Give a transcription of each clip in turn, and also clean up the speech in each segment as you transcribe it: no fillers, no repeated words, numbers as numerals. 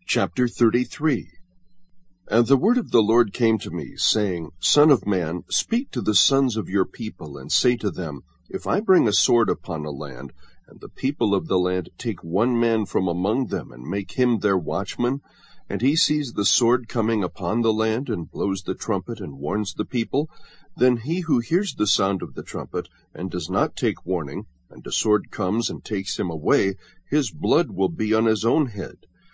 Chapter 33. And the word of the Lord came to me, saying, Son of man, speak to the sons of your people, and say to them, If I bring a sword upon a land, and the people of the land take one man from among them, and make him their watchman, and he sees the sword coming upon the land, and blows the trumpet, and warns the people, then he who hears the sound of the trumpet, and does not take warning, and the sword comes and takes him away, his blood will be on his own head.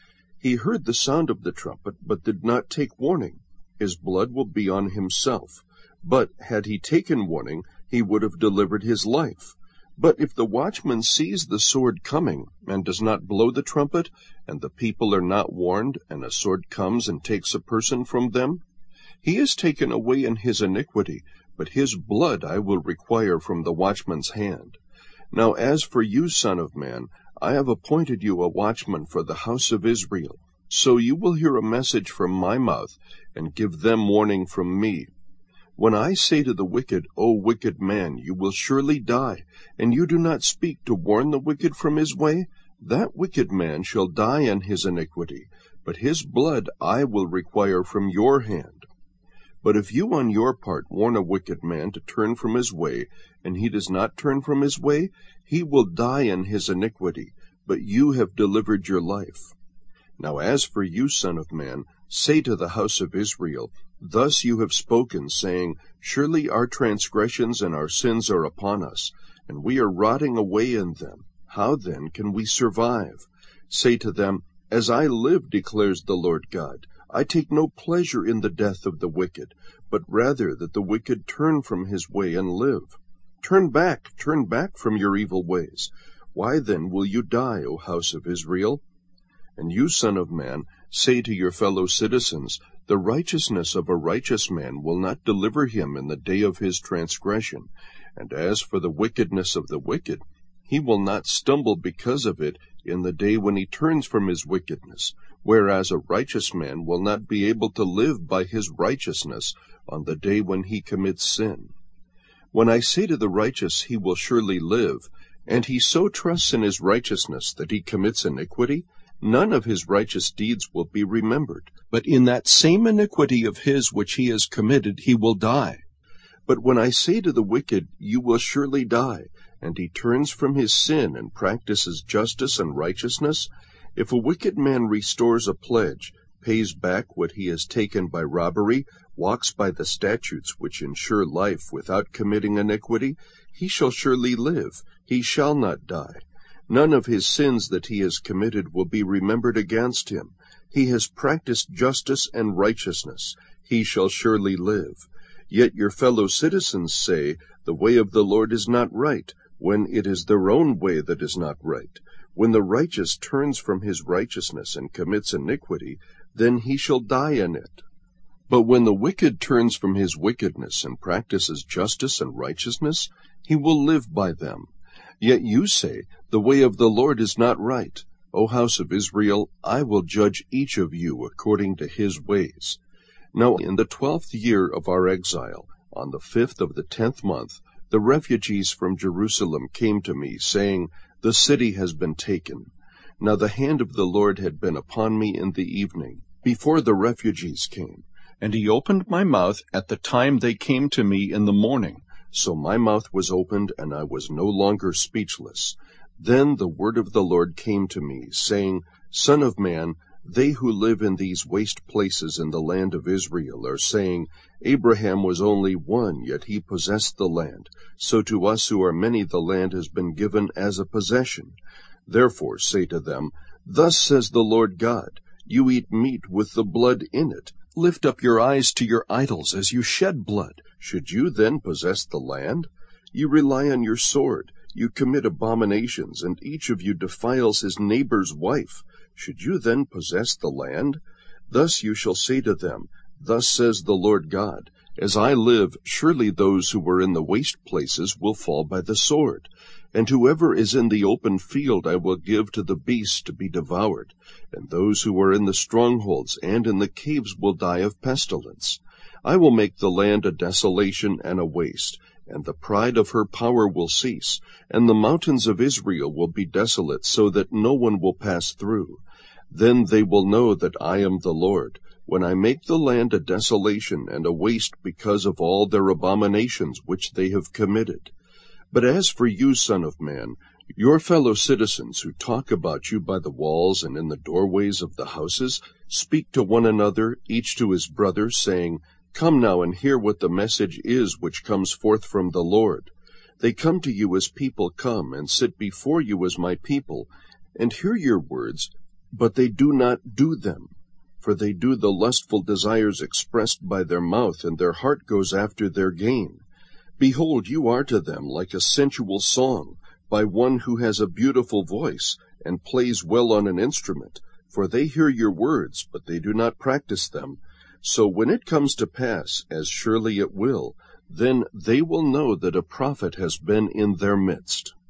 He heard the sound of the trumpet, but did not take warning. His blood will be on himself. But had he taken warning, he would have delivered his life. But if the watchman sees the sword coming, and does not blow the trumpet, and the people are not warned, and a sword comes and takes a person from them, he is taken away in his iniquity, but his blood I will require from the watchman's hand. Now as for you, son of man, I have appointed you a watchman for the house of Israel. So you will hear a message from my mouth, and give them warning from me. When I say to the wicked, O wicked man, you will surely die, and you do not speak to warn the wicked from his way, that wicked man shall die in his iniquity, but his blood I will require from your hand. But if you on your part warn a wicked man to turn from his way, and he does not turn from his way, he will die in his iniquity, but you have delivered your life. Now as for you, son of man, say to the house of Israel, Thus you have spoken, saying, Surely our transgressions and our sins are upon us, and we are rotting away in them. How then can we survive? Say to them, As I live, declares the Lord God, I take no pleasure in the death of the wicked, but rather that the wicked turn from his way and live. Turn back from your evil ways. Why then will you die, O house of Israel? And you, son of man, say to your fellow citizens, The righteousness of a righteous man will not deliver him in the day of his transgression. And as for the wickedness of the wicked, he will not stumble because of it in the day when he turns from his wickedness, whereas a righteous man will not be able to live by his righteousness on the day when he commits sin. When I say to the righteous, he will surely live, and he so trusts in his righteousness that he commits iniquity, none of his righteous deeds will be remembered, but in that same iniquity of his which he has committed he will die. But when I say to the wicked, You will surely die, and he turns from his sin and practices justice and righteousness, if a wicked man restores a pledge, pays back what he has taken by robbery, walks by the statutes which ensure life without committing iniquity, he shall surely live, he shall not die. None of his sins that he has committed will be remembered against him. He has practiced justice and righteousness, he shall surely live. Yet your fellow citizens say, The way of the Lord is not right, when it is their own way that is not right. When the righteous turns from his righteousness and commits iniquity, then he shall die in it. But when the wicked turns from his wickedness and practices justice and righteousness, he will live by them. Yet you say, The way of the Lord is not right. O house of Israel, I will judge each of you according to his ways. Now in the 12th year of our exile, on the 5th of the 10th month, the refugees from Jerusalem came to me, saying, The city has been taken. Now the hand of the Lord had been upon me in the evening, before the refugees came. And he opened my mouth at the time they came to me in the morning. So my mouth was opened, and I was no longer speechless. Then the word of the Lord came to me, saying, Son of man, they who live in these waste places in the land of Israel are saying, Abraham was only one, yet he possessed the land. So to us who are many the land has been given as a possession. Therefore say to them, Thus says the Lord God, You eat meat with the blood in it. Lift up your eyes to your idols as you shed blood. Should you then possess the land? You rely on your sword. You commit abominations, and each of you defiles his neighbor's wife. Should you then possess the land? Thus you shall say to them, Thus says the Lord God, As I live, surely those who were in the waste places will fall by the sword. And whoever is in the open field I will give to the beasts to be devoured, and those who are in the strongholds and in the caves will die of pestilence. I will make the land a desolation and a waste, and the pride of her power will cease, and the mountains of Israel will be desolate, so that no one will pass through. Then they will know that I am the Lord, when I make the land a desolation and a waste because of all their abominations which they have committed. But as for you, son of man, your fellow citizens who talk about you by the walls and in the doorways of the houses speak to one another, each to his brother, saying, Come now and hear what the message is which comes forth from the Lord. They come to you as people come, and sit before you as my people, and hear your words, but they do not do them. For they do the lustful desires expressed by their mouth, and their heart goes after their gain. Behold, you are to them like a sensual song, by one who has a beautiful voice, and plays well on an instrument. For they hear your words, but they do not practice them. So when it comes to pass, as surely it will, then they will know that a prophet has been in their midst.